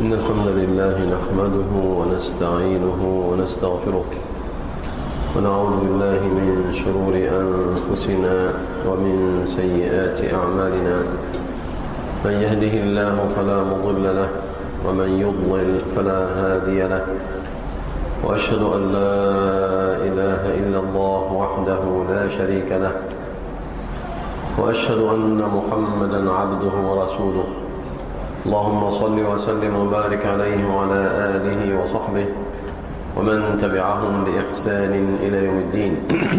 إن الحمد لله نحمده ونستعينه ونستغفره ونعوذ بالله من شرور أنفسنا ومن سيئات أعمالنا. من يهده الله فلا مضل له ومن يضلل فلا هادي له، وأشهد أن لا إله إلا الله وحده لا شريك له، وأشهد أن محمدا عبده ورسوله. اللهم صل وسلم وبارك عليه وعلى آله وصحبه ومن تبعهم بإحسان إلى يوم الدين.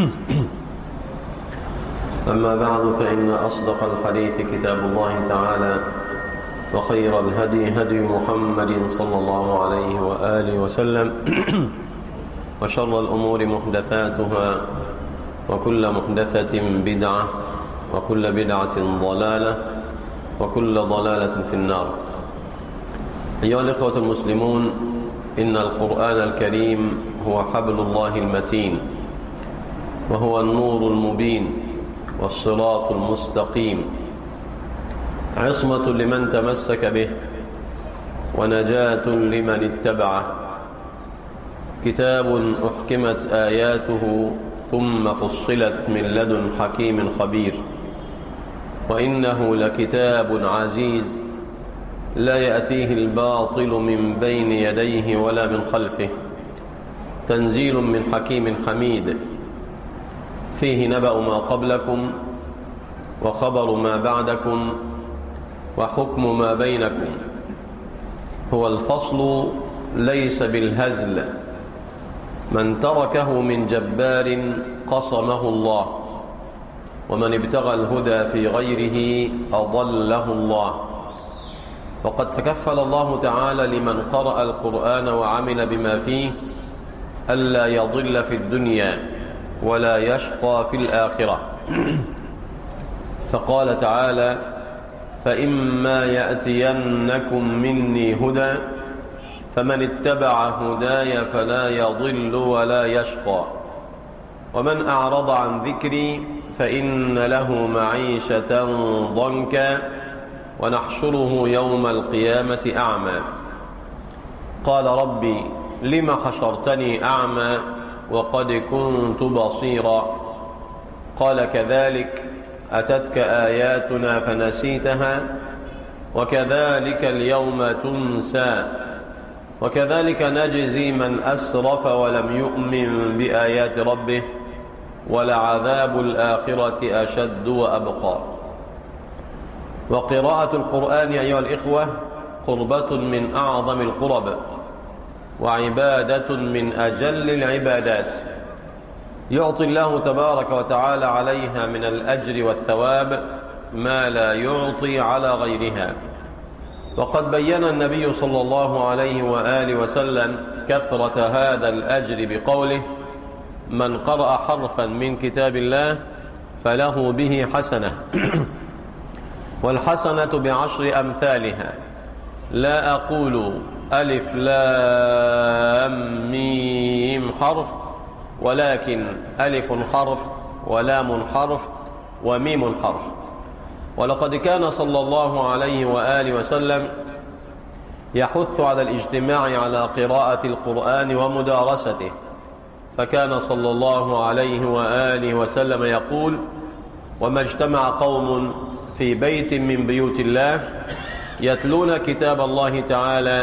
أما بعد، فإن أصدق الحديث كتاب الله تعالى، وخير الهدي هدي محمد صلى الله عليه وآله وسلم، وشر الأمور محدثاتها، وكل محدثة بدعة، وكل بدعة ضلالة، وكل ضلالة في النار. أيها الإخوة المسلمون، إن القرآن الكريم هو حبل الله المتين، وهو النور المبين والصراط المستقيم، عصمة لمن تمسك به ونجاة لمن اتبعه. كتاب أحكمت آياته ثم فصلت من لدن حكيم خبير، وإنه لكتاب عزيز لا يأتيه الباطل من بين يديه ولا من خلفه، تنزيل من حكيم حميد. فيه نبأ ما قبلكم وخبر ما بعدكم وحكم ما بينكم. هو الفصل ليس بالهزل، من تركه من جبار قصمه الله، ومن ابتغى الهدى في غيره أضله الله. وقد تكفل الله تعالى لمن قرأ القرآن وعمل بما فيه ألا يضل في الدنيا ولا يشقى في الآخرة. فقال تعالى: فإما يأتينكم مني هدى فمن اتبع هداي فلا يضل ولا يشقى، ومن أعرض عن ذكري فإن له معيشة ضنكا ونحشره يوم القيامة أعمى. قال: ربي لم حشرتني أعمى وقد كنت بصيرا. قال: كذلك أتتك آياتنا فنسيتها وكذلك اليوم تنسى، وكذلك نجزي من أسرف ولم يؤمن بآيات ربه، ولعذاب الآخرة أشد وأبقى. وقراءة القرآن أيها الإخوة قربة من أعظم القرب، وعبادة من أجل العبادات، يعطي الله تبارك وتعالى عليها من الأجر والثواب ما لا يعطي على غيرها. وقد بين النبي صلى الله عليه وآله وسلم كثرة هذا الأجر بقوله: من قرأ حرفا من كتاب الله فله به حسنة، والحسنة بعشر أمثالها. لا أقول ألف لام ميم حرف، ولكن ألف حرف ولام حرف وميم حرف. ولقد كان صلى الله عليه وآله وسلم يحث على الاجتماع على قراءة القرآن ومدارسته، فكان صلى الله عليه وآله وسلم يقول: وما اجتمع قوم في بيت من بيوت الله يتلون كتاب الله تعالى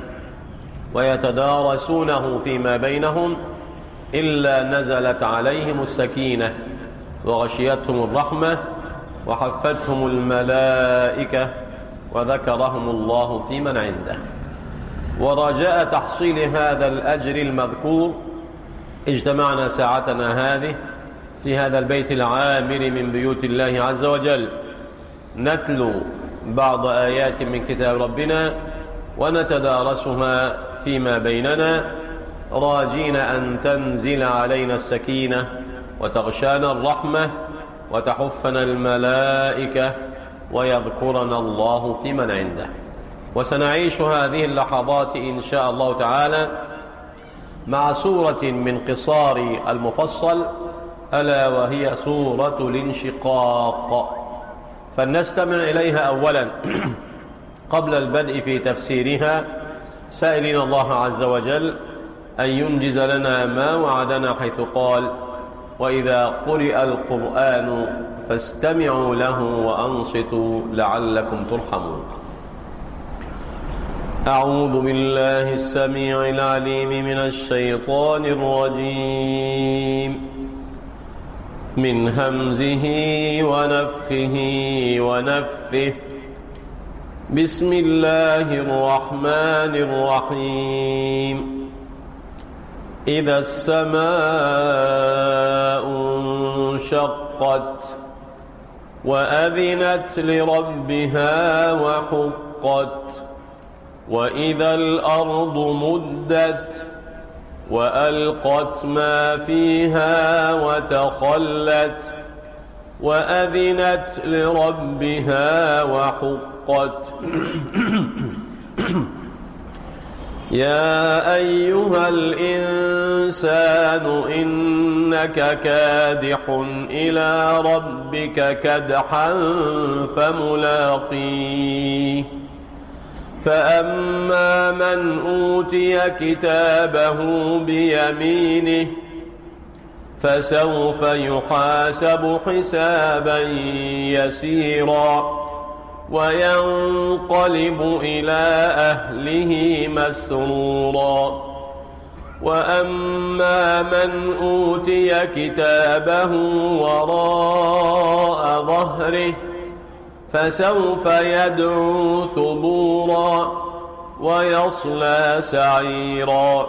ويتدارسونه فيما بينهم إلا نزلت عليهم السكينة وغشيتهم الرحمة وحفتهم الملائكة وذكرهم الله في من عنده. ورجاء تحصيل هذا الأجر المذكور اجتمعنا ساعتنا هذه في هذا البيت العامر من بيوت الله عز وجل، نتلو بعض آيات من كتاب ربنا ونتدارسها فيما بيننا، راجين أن تنزل علينا السكينة وتغشانا الرحمة وتحفنا الملائكة ويذكرنا الله في من عنده. وسنعيش هذه اللحظات إن شاء الله تعالى مع سورة من قصار المفصل، ألا وهي سورة الانشقاق. فلنستمع إليها أولا قبل البدء في تفسيرها سائلين الله عز وجل أن ينجز لنا ما وعدنا، حيث قال: وإذا قرئ القرآن فاستمعوا له وأنصتوا لعلكم ترحمون. أعوذ بالله السميع العليم من الشيطان الرجيم، من همزه ونفخه ونفثه. بسم الله الرحمن الرحيم. إذا السماء انشقت وأذنت لربها وحقت، وإذا الأرض مدت وألقت ما فيها وتخلت، وأذنت لربها وحقت. يا أيها الإنسان إنك كادح إلى ربك كدحا فملاقيه. فأما من أوتي كتابه بيمينه فسوف يحاسب حسابا يسيرا، وينقلب إلى أهله مسرورا. وأما من أوتي كتابه وراء ظهره فسوف يدعو ثبورا ويصلى سعيرا،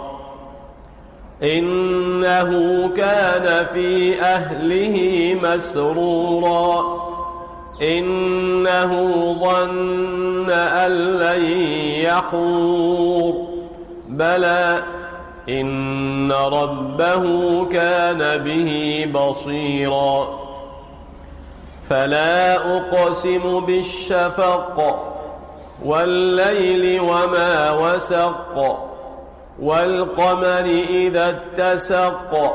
إنه كان في أهله مسرورا، إنه ظن أن لن يحور، بلى إن ربه كان به بصيرا. فلا أقسم بالشفق والليل وما وسق، والقمر إذا اتسق،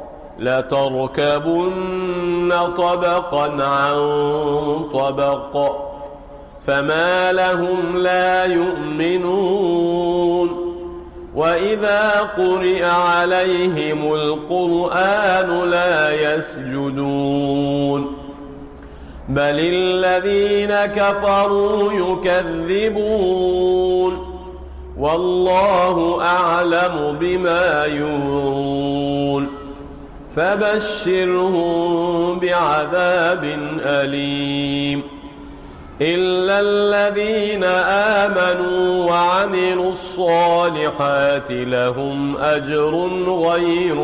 لتركبن طبقا عن طبق، فما لهم لا يؤمنون. وإذا قرئ عليهم القرآن لا يسجدون، بل الذين كفروا يكذبون، والله أعلم بما يوعون. فبشرهم بعذاب أليم، إلا الذين آمنوا وعملوا الصالحات لهم أجر غير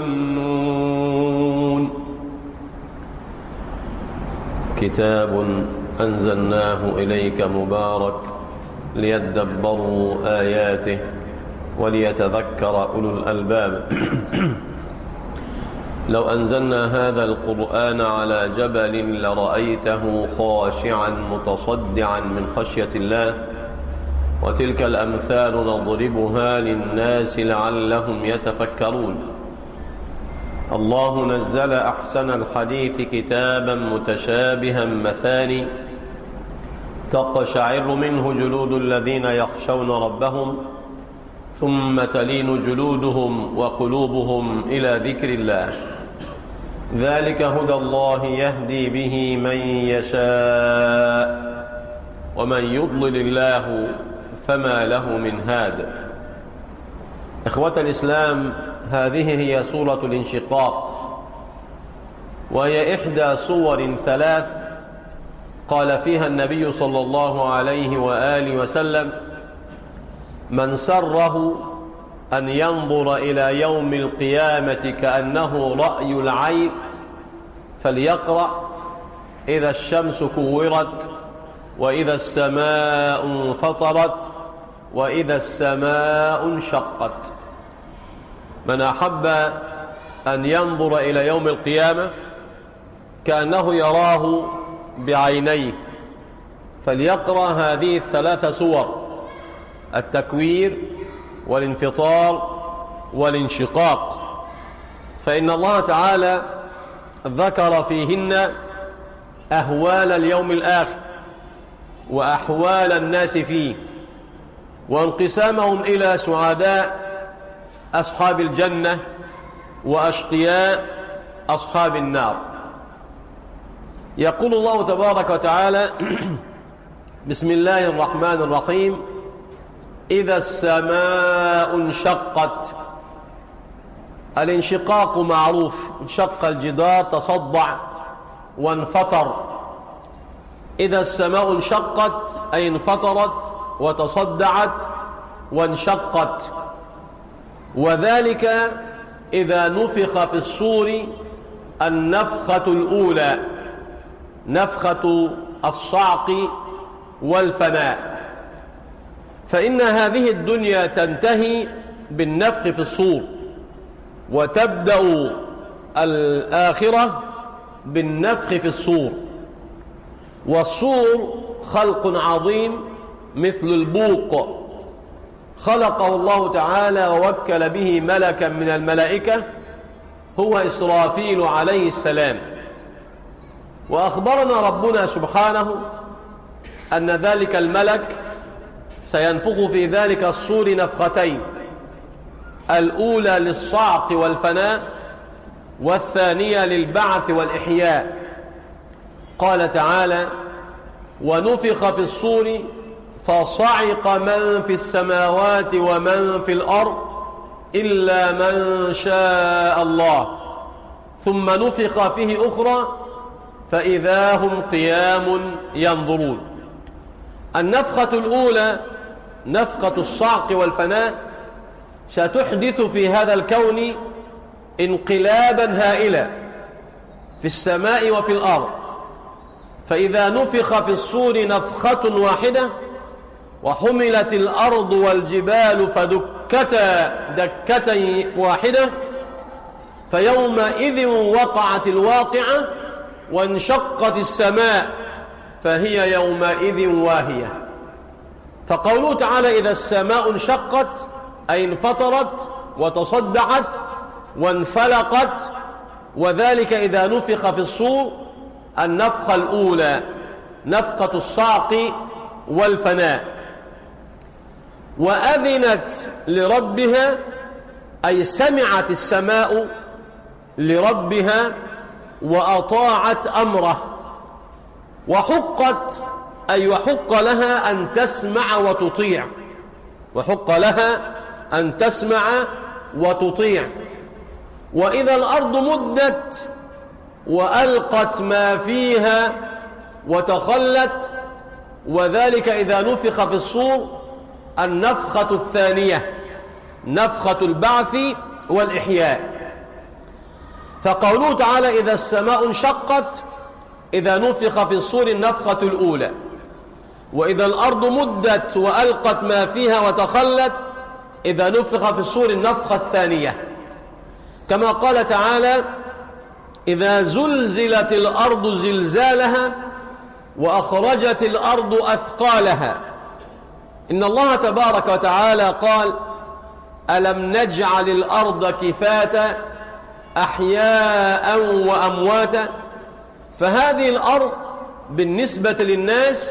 ممنون. كتاب أنزلناه إليك مبارك ليدبروا آياته وليتذكر أولو الألباب. لو أنزلنا هذا القرآن على جبل لرأيته خاشعا متصدعا من خشية الله. وتلك الأمثال نضربها للناس لعلهم يتفكرون. الله نزل أحسن الحديث كتابا متشابها مثاني، تقشعر منه جلود الذين يخشون ربهم، ثم تلين جلودهم وقلوبهم إلى ذكر الله. ذلك هدى الله يهدي به من يشاء، ومن يضلل الله فما له من هاد. إخوة الإسلام، هذه هي سورة الانشقاق، وهي إحدى صور ثلاث قال فيها النبي صلى الله عليه وآله وسلم: من سره أن ينظر إلى يوم القيامة كأنه رأي العين فليقرأ إذا الشمس كورت، وإذا السماء انفطرت، وإذا السماء انشقت. من أحب أن ينظر إلى يوم القيامة كأنه يراه بعينيه فليقرأ هذه الثلاث سور: التكوير والانفطار والانشقاق، فإن الله تعالى ذكر فيهن أهوال اليوم الآخر وأحوال الناس فيه، وانقسامهم إلى سعداء أصحاب الجنة وأشقياء أصحاب النار. يقول الله تبارك وتعالى: بسم الله الرحمن الرحيم: إذا السماء انشقت. الانشقاق معروف، انشق الجدار، تصدع وانفطر. إذا السماء انشقت أي انفطرت وتصدعت وانشقت، وذلك إذا نفخ في الصور النفخة الأولى، نفخة الصعق والفناء. فإن هذه الدنيا تنتهي بالنفخ في الصور، وتبدأ الآخرة بالنفخ في الصور. والصور خلق عظيم مثل البوق، خلقه الله تعالى ووكل به ملكا من الملائكة هو إسرافيل عليه السلام. وأخبرنا ربنا سبحانه أن ذلك الملك سينفخ في ذلك الصور نفختين، الأولى للصعق والفناء، والثانية للبعث والإحياء. قال تعالى: ونفخ في الصور فصعق من في السماوات ومن في الأرض إلا من شاء الله، ثم نفخ فيه أخرى فإذا هم قيام ينظرون. النفخة الأولى نفخة الصعق والفناء ستحدث في هذا الكون انقلابا هائلا في السماء وفي الأرض. فإذا نفخ في الصور نفخة واحدة وحملت الأرض والجبال فدكتا دكة واحدة، فيومئذ وقعت الواقعة وانشقت السماء فهي يومئذ واهية. فقوله تعالى: إذا السماء انشقت أي انفطرت وتصدعت وانفلقت، وذلك إذا نفخ في الصور النفخة الأولى نفخة الصعق والفناء. وأذنت لربها أي سمعت السماء لربها وأطاعت أمره. وحقت أي وحق لها أن تسمع وتطيع، وحق لها أن تسمع وتطيع. وإذا الأرض مدت وألقت ما فيها وتخلت، وذلك إذا نفخ في الصور النفخة الثانية نفخة البعث والإحياء. فقوله تعالى: إذا السماء انشقت إذا نفخ في الصور النفخة الأولى، وإذا الأرض مدت وألقت ما فيها وتخلت إذا نفخ في الصور النفخة الثانية. كما قال تعالى: إذا زلزلت الأرض زلزالها وأخرجت الأرض أثقالها. إن الله تبارك وتعالى قال: ألم نجعل الأرض كفاتا أحياء وأمواتا. فهذه الأرض بالنسبة للناس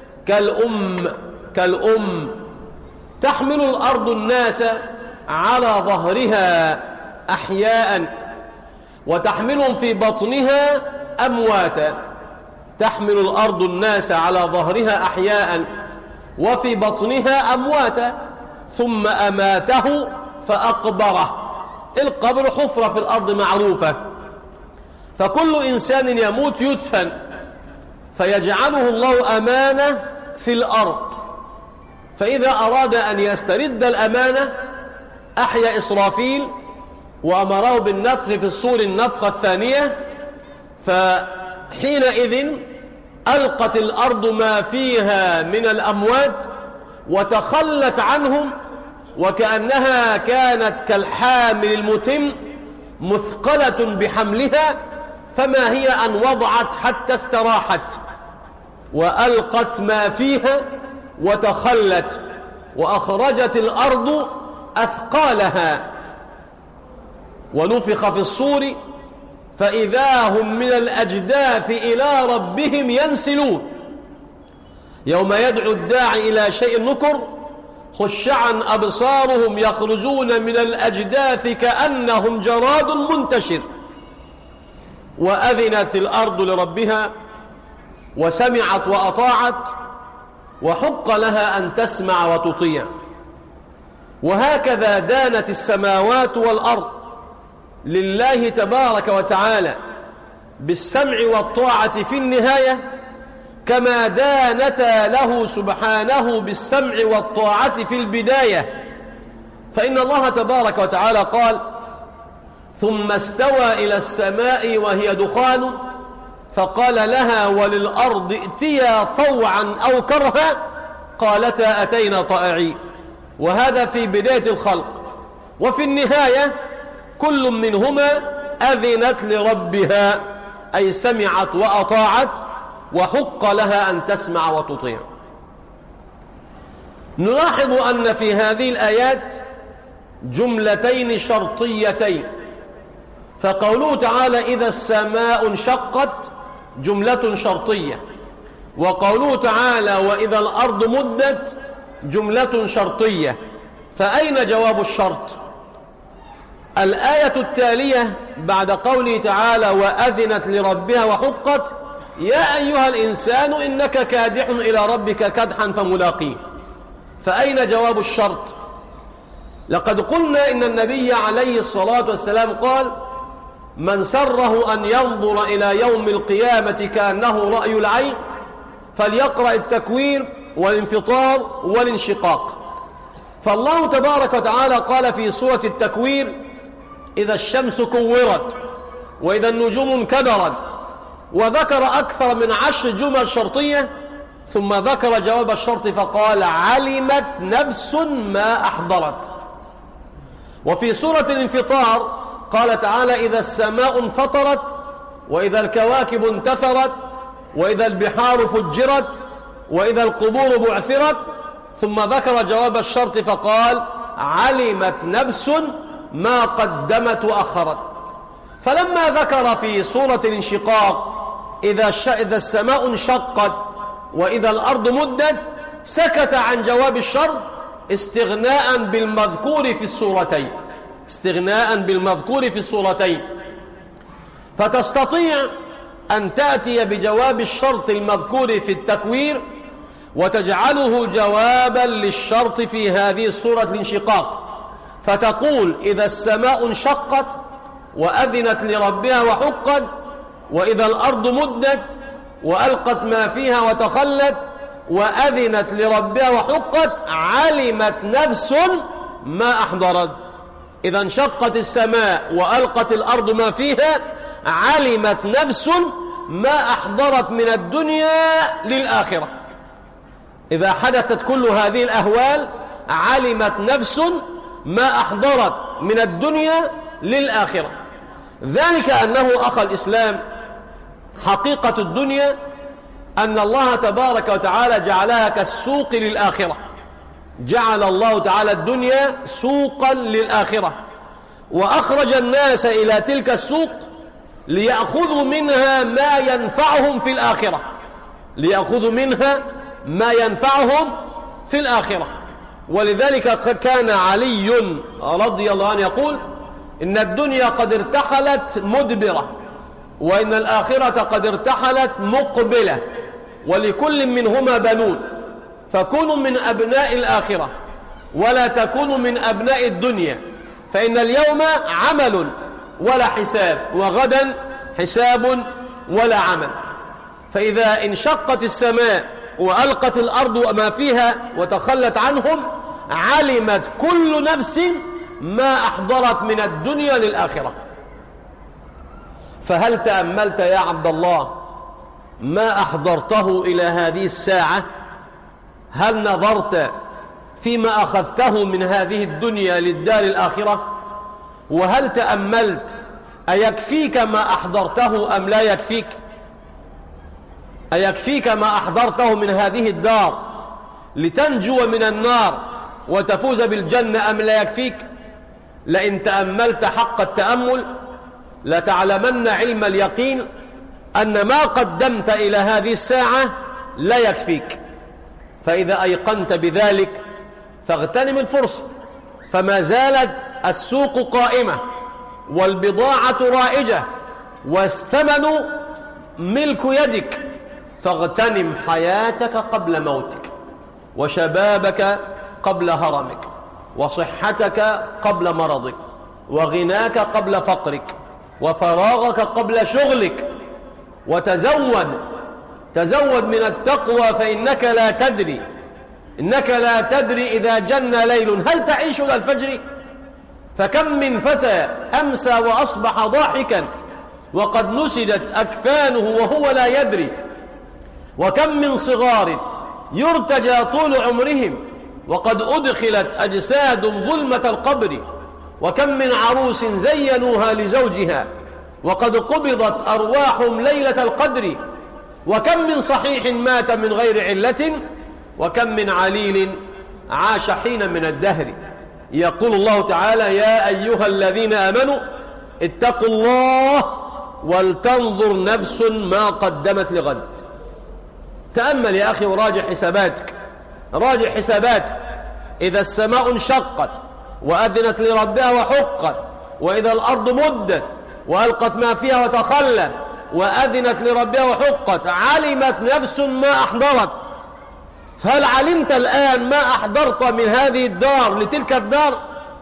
كالأم تحمل الأرض الناس على ظهرها أحياء وتحملهم في بطنها أمواتا. تحمل الأرض الناس على ظهرها أحياء وفي بطنها أمواتا، ثم أماته فأقبره. القبر حفرة في الأرض معروفة، فكل إنسان يموت يدفن، فيجعله الله أمانة في الأرض. فإذا أراد أن يسترد الأمانة أحيا إسرافيل وأمره بالنفخ في الصور النفخة الثانية، فحينئذ ألقت الأرض ما فيها من الأموات وتخلت عنهم، وكأنها كانت كالحامل المتم مثقلة بحملها، فما هي أن وضعت حتى استراحت. وألقت ما فيها وتخلت وأخرجت الأرض أثقالها. ونفخ في الصور فإذا هم من الأجداث إلى ربهم ينسلون. يوم يدعو الداعي إلى شيء نكر خشعا أبصارهم يخرجون من الأجداث كأنهم جراد منتشر. وأذنت الأرض لربها وسمعت وأطاعت وحق لها أن تسمع وتطيع. وهكذا دانت السماوات والأرض لله تبارك وتعالى بالسمع والطاعة في النهاية، كما دانتا له سبحانه بالسمع والطاعة في البداية. فإن الله تبارك وتعالى قال: ثم استوى إلى السماء وهي دخان فقال لها وللأرض ائتيا طوعا أو كرها قالتا أتينا طائعين. وهذا في بداية الخلق. وفي النهاية كل منهما أذنت لربها، أي سمعت وأطاعت وحق لها أن تسمع وتطيع. نلاحظ أن في هذه الآيات جملتين شرطيتين. فقوله تعالى إذا السماء انشقت جملة شرطية، وقوله تعالى وإذا الأرض مدت جملة شرطية. فأين جواب الشرط؟ الآية التالية بعد قوله تعالى وأذنت لربها وحقت: يا أيها الإنسان إنك كادح إلى ربك كدحا فملاقيه. فأين جواب الشرط؟ لقد قلنا إن النبي عليه الصلاة والسلام قال: من سره أن ينظر إلى يوم القيامة كأنه رأي العين فليقرأ التكوير والانفطار والانشقاق. فالله تبارك وتعالى قال في سورة التكوير: إذا الشمس كورت وإذا النجوم انكدرت، وذكر أكثر من 10 جمل شرطية، ثم ذكر جواب الشرط فقال: علمت نفس ما أحضرت. وفي سورة الانفطار قال تعالى: إذا السماء انفطرت وإذا الكواكب انتثرت وإذا البحار فجرت وإذا القبور بعثرت، ثم ذكر جواب الشرط فقال: علمت نفس ما قدمت وأخرت. فلما ذكر في سورة الانشقاق إذا السماء انشقت وإذا الأرض مدت، سكت عن جواب الشرط استغناء بالمذكور في السورتين، استغناء بالمذكور في السورتين. فتستطيع أن تأتي بجواب الشرط المذكور في التكوير وتجعله جوابا للشرط في هذه السورة الانشقاق، فتقول: إذا السماء انشقت وأذنت لربها وحقت وإذا الأرض مدت وألقت ما فيها وتخلت وأذنت لربها وحقت علمت نفس ما أحضرت. إذا انشقت السماء وألقت الأرض ما فيها علمت نفس ما أحضرت من الدنيا للآخرة. إذا حدثت كل هذه الأهوال علمت نفس ما أحضرت من الدنيا للآخرة. ذلك أنه أخى الإسلام حقيقة الدنيا أن الله تبارك وتعالى جعلها كالسوق للآخرة. جعل الله تعالى الدنيا سوقا للآخرة، وأخرج الناس إلى تلك السوق ليأخذوا منها ما ينفعهم في الآخرة، ليأخذوا منها ما ينفعهم في الآخرة. ولذلك كان علي رضي الله عنه يقول: إن الدنيا قد ارتحلت مدبرة وإن الآخرة قد ارتحلت مقبلة، ولكل منهما بنون، فكونوا من أبناء الآخرة ولا تكونوا من أبناء الدنيا، فإن اليوم عمل ولا حساب وغدا حساب ولا عمل. فإذا انشقت السماء وألقت الأرض ما فيها وتخلت عنهم علمت كل نفس ما أحضرت من الدنيا للآخرة. فهل تأملت يا عبد الله ما أحضرته إلى هذه الساعة؟ هل نظرت فيما أخذته من هذه الدنيا للدار الآخرة؟ وهل تأملت أيكفيك ما أحضرته أم لا يكفيك؟ أيكفيك ما أحضرته من هذه الدار لتنجو من النار وتفوز بالجنة أم لا يكفيك؟ لئن تأملت حق التأمل لتعلمن علم اليقين أن ما قدمت إلى هذه الساعة لا يكفيك. فإذا أيقنت بذلك فاغتنم الفرصة، فما زالت السوق قائمة والبضاعة رائجة والثمن ملك يدك، فاغتنم حياتك قبل موتك، وشبابك قبل هرمك، وصحتك قبل مرضك، وغناك قبل فقرك، وفراغك قبل شغلك. تزود من التقوى، فإنك لا تدري إذا جن ليل هل تعيش إلى الفجر؟ فكم من فتى أمسى وأصبح ضاحكا وقد نسجت أكفانه وهو لا يدري، وكم من صغار يرتجى طول عمرهم وقد أدخلت أجساد ظلمة القبر، وكم من عروس زينوها لزوجها وقد قبضت أرواحهم ليلة القدر، وكم من صحيح مات من غير علة، وكم من عليل عاش حين من الدهر. يقول الله تعالى: يا أيها الذين آمنوا اتقوا الله ولتنظر نفس ما قدمت لغد. تأمل يا أخي وراجع حساباتك. إذا السماء انشقت وأذنت لربها وحقت، وإذا الأرض مدت وألقت ما فيها وتخلت وأذنت لربها وحقت، علمت نفس ما أحضرت. فهل علمت الآن ما أحضرت من هذه الدار لتلك الدار؟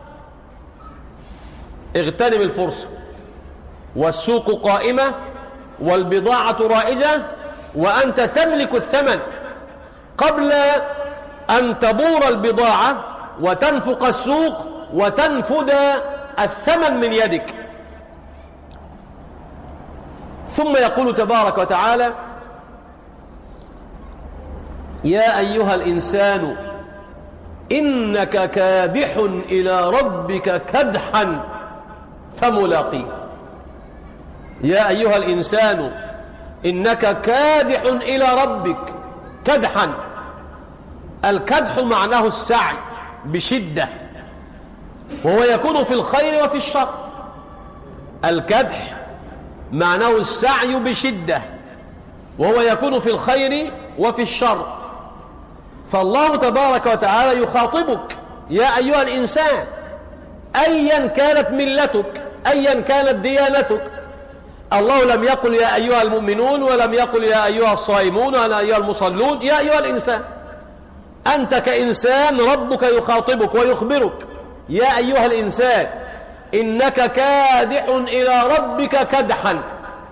اغتنم الفرصة، والسوق قائمة والبضاعة رائجة، وأنت تملك الثمن قبل أن تبور البضاعة وتنفق السوق وتنفد الثمن من يدك. ثم يقول تبارك وتعالى: يا أيها الإنسان إنك كادح إلى ربك كدحا فملاقيه. يا أيها الإنسان إنك كادح إلى ربك كدحا. الكدح معناه السعي بشدة، وهو يكون في الخير وفي الشر. الكدح معناه السعي بشدة، وهو يكون في الخير وفي الشر. فالله تبارك وتعالى يخاطبك: يا أيها الإنسان، أيا كانت ملتك، أيا كانت ديانتك. الله لم يقل يا أيها المؤمنون، ولم يقل يا أيها الصائمون، ولا أيها المصلون. يا أيها الإنسان، أنت كإنسان ربك يخاطبك ويخبرك: يا أيها الإنسان إنك كادح إلى ربك كدحا.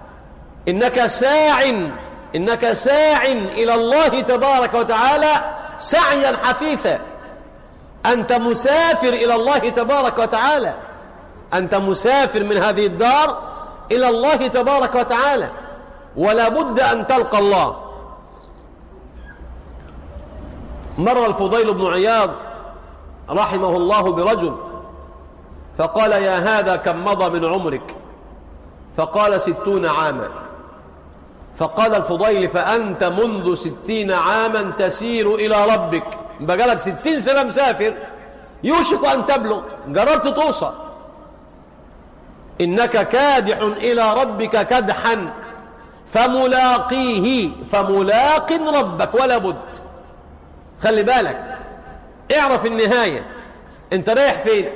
إنك ساع إلى الله تبارك وتعالى سعيا حثيثا. أنت مسافر إلى الله تبارك وتعالى، أنت مسافر من هذه الدار إلى الله تبارك وتعالى، ولا بد أن تلقى الله. مر الفضيل بن عياض رحمه الله برجل فقال: يا هذا كم مضى من عمرك؟ فقال: 60 عاما. فقال الفضيل: فأنت منذ 60 عاما تسير إلى ربك، بقالك 60 سنة مسافر، يوشك أن تبلغ، قربت توصل. إنك كادح إلى ربك كدحا فملاقيه، فملاق ربك ولا بد. خلي بالك، اعرف النهاية، انت رايح فين؟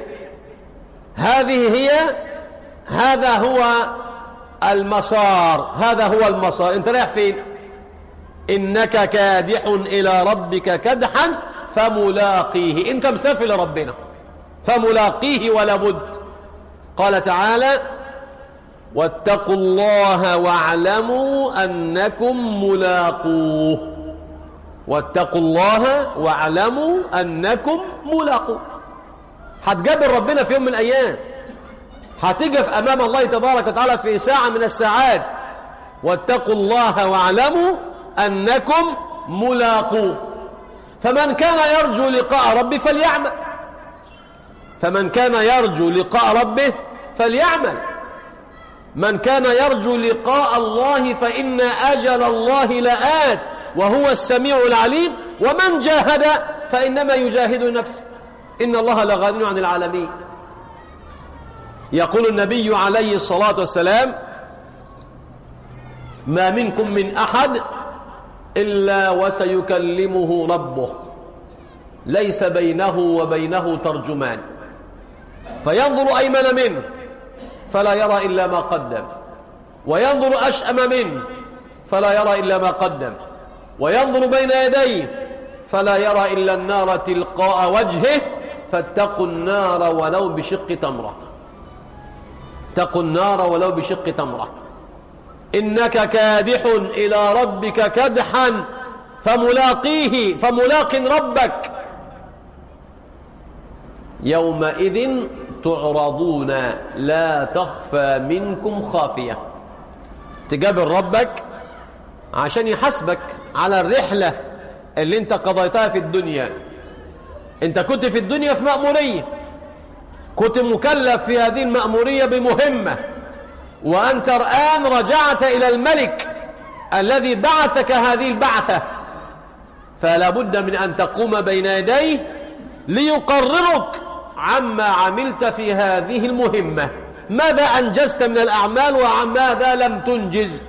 هذا هو المسار، انت رايح فين؟ إنك كادح إلى ربك كدحا فملاقيه. انت مسافر لربنا، فملاقيه ولا بد. قال تعالى: واتقوا الله واعلموا أنكم ملاقوه. واتقوا الله واعلموا أنكم ملاقوه. هتقابل ربنا في يوم من الأيام، هتقف أمام الله تبارك وتعالى في ساعة من الساعات. واتقوا الله واعلموا أنكم ملاقوه. فمن كان يرجو لقاء ربه فليعمل، من كان يرجو لقاء الله فإن أجل الله لآت وهو السميع العليم. ومن جاهد فإنما يجاهد نفسه، إن الله لغني عن العالمين. يقول النبي عليه الصلاة والسلام: ما منكم من أحد إلا وسيكلمه ربه ليس بينه وبينه ترجمان، فينظر أيمن منه فلا يرى إلا ما قدم، وينظر أشأم منه فلا يرى إلا ما قدم، وينظر بين يديه فلا يرى إلا النار تلقاء وجهه، فاتقوا النار ولو بشق تمرة. اتقوا النار ولو بشق تمرة. إنك كادح إلى ربك كدحا فملاق ربك يومئذ تعرضون لا تخفى منكم خافية. تقابل ربك عشان يحاسبك على الرحلة اللي انت قضيتها في الدنيا. انت كنت في الدنيا في مأمورية، كنت مكلف في هذه المأمورية بمهمة، وأنت الآن رجعت إلى الملك الذي بعثك هذه البعثة، فلا بد من أن تقوم بين يديه ليقررك عما عملت في هذه المهمة، ماذا أنجزت من الأعمال وماذا لم تنجز.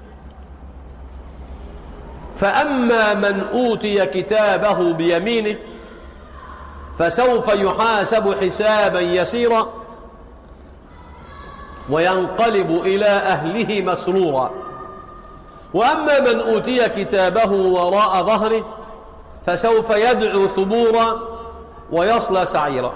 فأما من أوتي كتابه بيمينه فسوف يحاسب حسابا يسيرا وينقلب إلى أهله مسرورا، وأما من أوتي كتابه وراء ظهره فسوف يدعو ثبورا ويصلى سعيرا.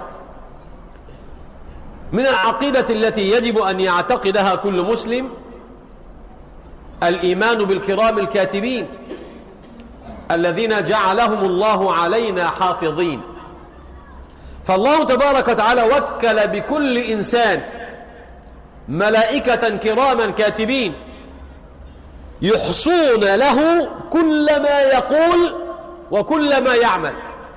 من العقيدة التي يجب أن يعتقدها كل مسلم الإيمان بالكرام الكاتبين الذين جعلهم الله علينا حافظين. فالله تبارك وتعالى وكل بكل إنسان ملائكة كراما كاتبين يحصون له كل ما يقول وكل ما يعمل.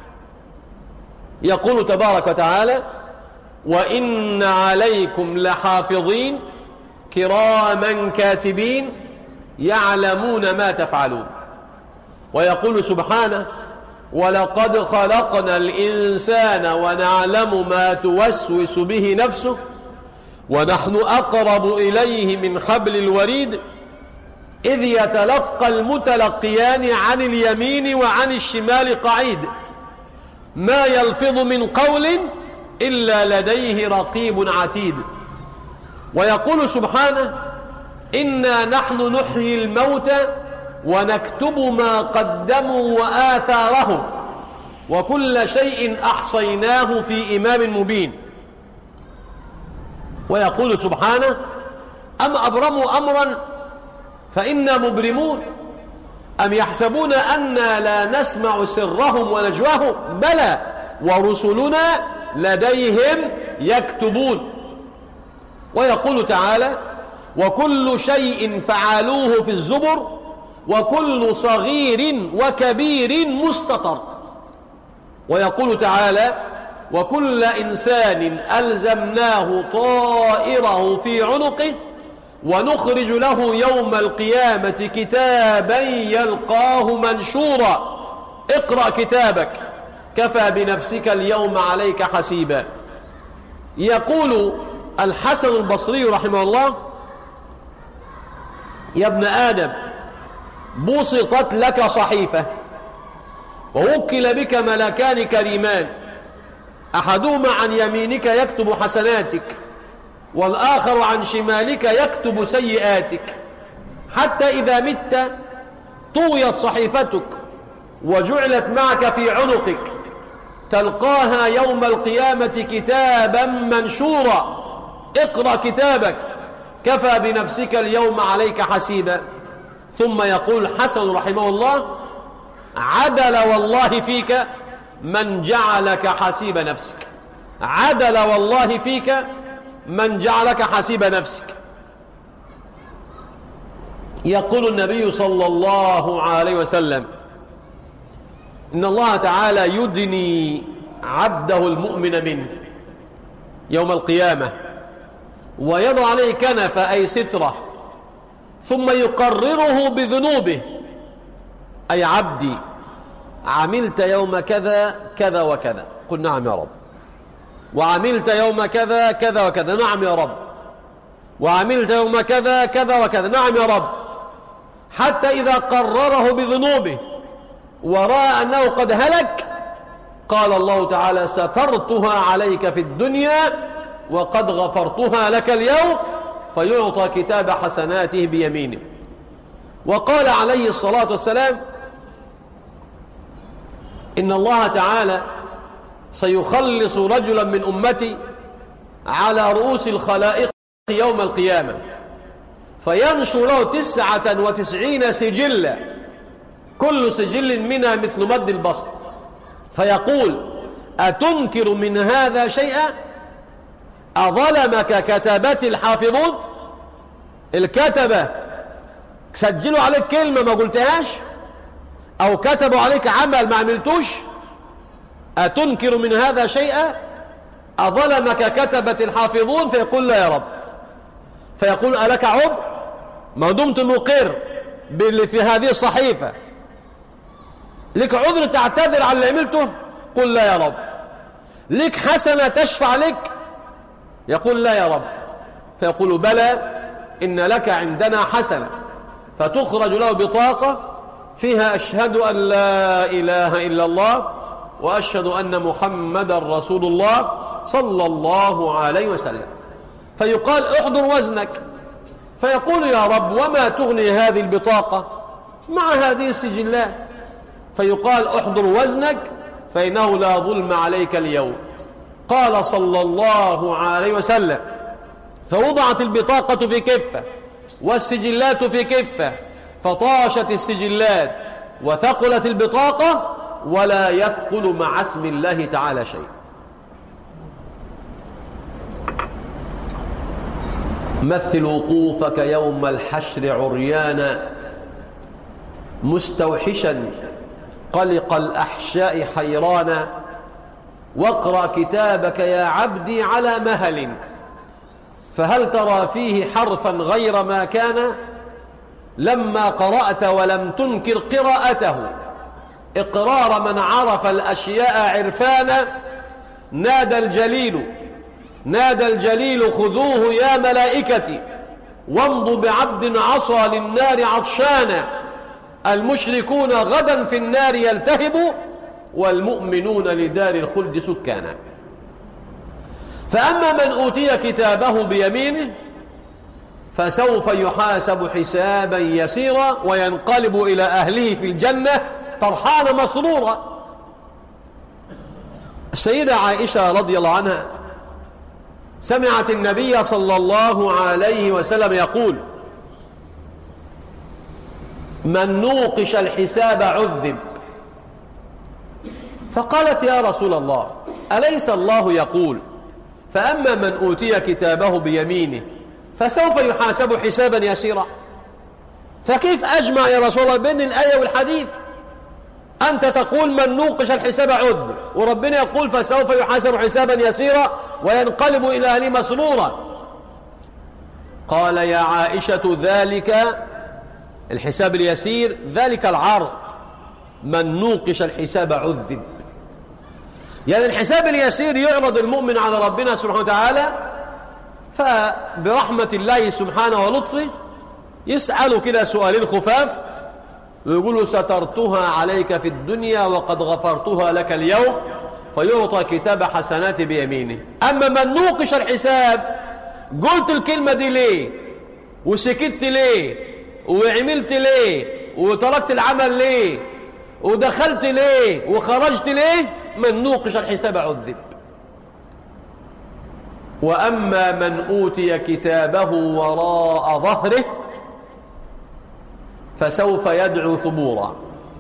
يقول تبارك وتعالى: وإن عليكم لحافظين كراما كاتبين يعلمون ما تفعلون. ويقول سبحانه: ولقد خلقنا الإنسان ونعلم ما توسوس به نفسه ونحن أقرب إليه من حبل الوريد إذ يتلقى المتلقيان عن اليمين وعن الشمال قعيد ما يلفظ من قول إلا لديه رقيب عتيد. ويقول سبحانه: إنا نحن نحيي الموتى ونكتب ما قدموا وآثارهم وكل شيء أحصيناه في إمام مبين. ويقول سبحانه: أم أبرموا أمرا فإنا مبرمون أم يحسبون أنا لا نسمع سرهم ونجواهم بلى ورسلنا لديهم يكتبون. ويقول تعالى: وكل شيء فعلوه في الزبر وكل صغير وكبير مستطر. ويقول تعالى: وكل إنسان ألزمناه طائره في عنقه ونخرج له يوم القيامة كتابا يلقاه منشورا اقرأ كتابك كفى بنفسك اليوم عليك حسيبا. يقول الحسن البصري رحمه الله: يا ابن آدم بسطت لك صحيفة ووكل بك ملكان كريمان أحدهما عن يمينك يكتب حسناتك والآخر عن شمالك يكتب سيئاتك، حتى إذا مت طويت صحيفتك وجعلت معك في عنقك تلقاها يوم القيامة كتابا منشورا اقرأ كتابك كفى بنفسك اليوم عليك حسيبا. ثم يقول حسن رحمه الله: عدل والله فيك من جعلك حسيب نفسك. عدل والله فيك من جعلك حسيب نفسك. يقول النبي صلى الله عليه وسلم: إن الله تعالى يدني عبده المؤمن منه يوم القيامة ويضع عليه كنف أي سترة ثم يقرره بذنوبه: أي عبدي عملت يوم كذا كذا وكذا؟ قل نعم يا رب. وعملت يوم كذا كذا وكذا؟ نعم يا رب. وعملت يوم كذا كذا وكذا؟ نعم يا رب. حتى إذا قرره بذنوبه ورأى أنه قد هلك قال الله تعالى سترتها عليك في الدنيا وقد غفرتها لك اليوم، فيعطى كتاب حسناته بيمينه. وقال عليه الصلاة والسلام إن الله تعالى سيخلص رجلا من أمتي على رؤوس الخلائق يوم القيامة، فينشر له 99 سجلا، كل سجل منها مثل مد البصر، فيقول أتنكر من هذا شيئا؟ أظلمك كتبت الحافظون؟ الكتبة سجلوا عليك كلمة ما قلتهاش، أو كتبوا عليك عمل ما عملتوش؟ أتنكر من هذا شيئا؟ أظلمك كتبت الحافظون؟ فيقول لا يا رب. فيقول ألك عذر؟ ما دمت مقر باللي في هذه الصحيفة، لك عذر تعتذر على اللي عملته؟ قل لا يا رب. لك حسنة تشفع لك؟ يقول لا يا رب. فيقول بلى إن لك عندنا حسنة، فتخرج له بطاقة فيها أشهد أن لا إله إلا الله وأشهد أن محمدا رسول الله صلى الله عليه وسلم. فيقال احضر وزنك، فيقول يا رب وما تغني هذه البطاقة مع هذه السجلات؟ فيقال احضر وزنك فإنه لا ظلم عليك اليوم. قال صلى الله عليه وسلم فوضعت البطاقة في كفة والسجلات في كفة، فطاشت السجلات وثقلت البطاقة، ولا يثقل مع اسم الله تعالى شيء. مثل وقوفك يوم الحشر عريانا مستوحشا قلق الأحشاء حيرانا، واقرأ كتابك يا عبدي على مهل، فهل ترى فيه حرفا غير ما كان؟ لما قرأت ولم تنكر قراءته إقرار من عرف الأشياء عرفانا، نادى الجليل خذوه يا ملائكتي، وامضوا بعبد عصى للنار عطشانا، المشركون غدا في النار يلتهبوا، والمؤمنون لدار الخلد سكانا. فأما من أوتي كتابه بيمينه فسوف يحاسب حسابا يسيرا، وينقلب إلى أهله في الجنة فرحان مسرورا. السيدة عائشة رضي الله عنها سمعت النبي صلى الله عليه وسلم يقول من نوقش الحساب عذب، فقالت يا رسول الله أليس الله يقول فأما من أوتي كتابه بيمينه فسوف يحاسب حسابا يسيرا؟ فكيف أجمع يا رسول الله بين الآية والحديث؟ أنت تقول من نوقش الحساب عذب، وربنا يقول فسوف يحاسب حسابا يسيرا وينقلب إلى أهله مسرورا. قال يا عائشة ذلك الحساب اليسير ذلك العرض، من نوقش الحساب عذب. يعني الحساب اليسير يعرض المؤمن على ربنا سبحانه وتعالى، فبرحمة الله سبحانه ولطفه يسأله كده سؤالين خفاف ويقول له سترتها عليك في الدنيا وقد غفرتها لك اليوم، فيعطى كتاب حسنات بيمينه. أما من نوقش الحساب قلت الكلمة دي ليه وسكت ليه وعملت ليه وتركت العمل ليه ودخلت ليه وخرجت ليه، من نوقش الحساب عذب. وأما من أوتي كتابه وراء ظهره فسوف يدعو ثبورا.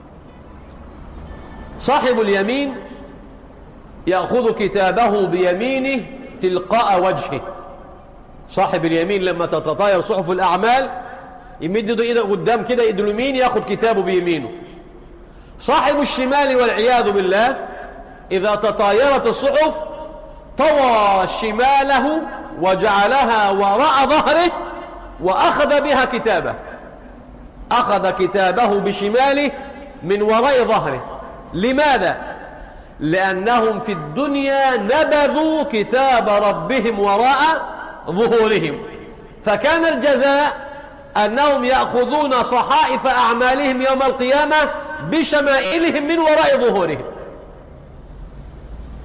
صاحب اليمين يأخذ كتابه بيمينه تلقاء وجهه. صاحب اليمين لما تتطاير صحف الأعمال يمد إيده قدام كده، إيده اليمين يأخذ كتابه بيمينه. صاحب الشمال والعياذ بالله إذا تطايرت الصحف طوى شماله وجعلها وراء ظهره وأخذ بها كتابه، أخذ كتابه بشماله من وراء ظهره. لماذا؟ لأنهم في الدنيا نبذوا كتاب ربهم وراء ظهورهم، فكان الجزاء أنهم يأخذون صحائف أعمالهم يوم القيامة بشمائلهم من وراء ظهورهم.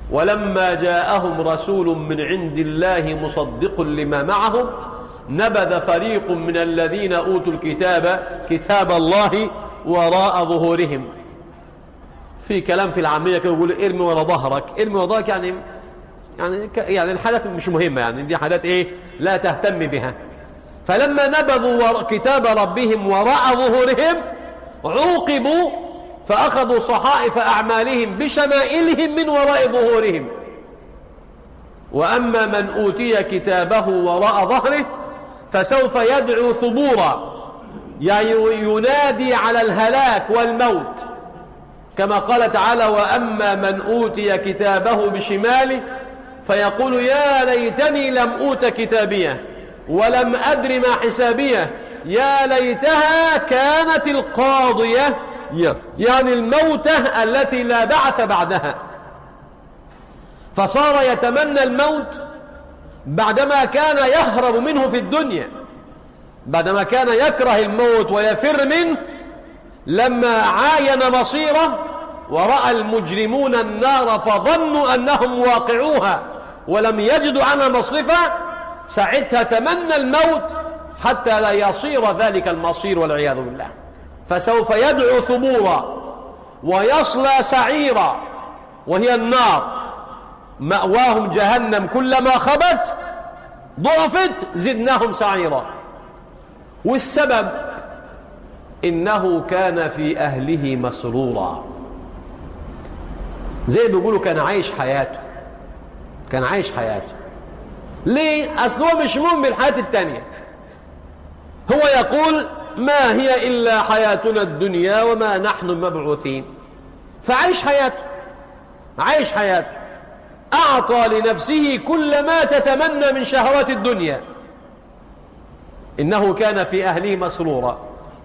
ولما جاءهم رسول من عند الله مصدق لما معهم نبذ فريق من الذين أوتوا الكتاب كتاب الله وراء ظهورهم. في كلام في العامية كده يقول ارمي ورا ظهرك. ارمي ورا ظهرك يعني الحالات مش مهمة، يعني دي حالات ايه لا تهتم بها. فلما نبذوا كتاب ربهم وراء ظهورهم عوقبوا فأخذوا صحائف أعمالهم بشمائلهم من وراء ظهورهم. وأما من أوتي كتابه وراء ظهره فسوف يدعو ثبورا، يعني ينادي على الهلاك والموت، كما قال تعالى: وأما من أوتي كتابه بشماله فيقول يا ليتني لم أوت كتابيه ولم أدر ما حسابيه يا ليتها كانت القاضية، يعني الموتة التي لا بعث بعدها. فصار يتمنى الموت بعدما كان يهرب منه في الدنيا، بعدما كان يكره الموت ويفر منه. لما عاين مصيره ورأى المجرمون النار فظنوا أنهم واقعوها ولم يجدوا عنها مصرفا، ساعتها تمنى الموت حتى لا يصير ذلك المصير والعياذ بالله. فسوف يدعو ثبورا ويصلى سعيرا وهي النار، مأواهم جهنم كلما خبت ضعفت زدناهم سعيرا. والسبب إنه كان في أهله مسرورا، زي بيقولوا كان عايش حياته، كان عايش حياته. ليه؟ أصل هو مش مهم بالحياة التانية. هو يقول ما هي إلا حياتنا الدنيا وما نحن مبعوثين، فعيش حياته، عايش حياته، أعطى لنفسه كل ما تتمنى من شهوات الدنيا. إنه كان في أهله مسرورا،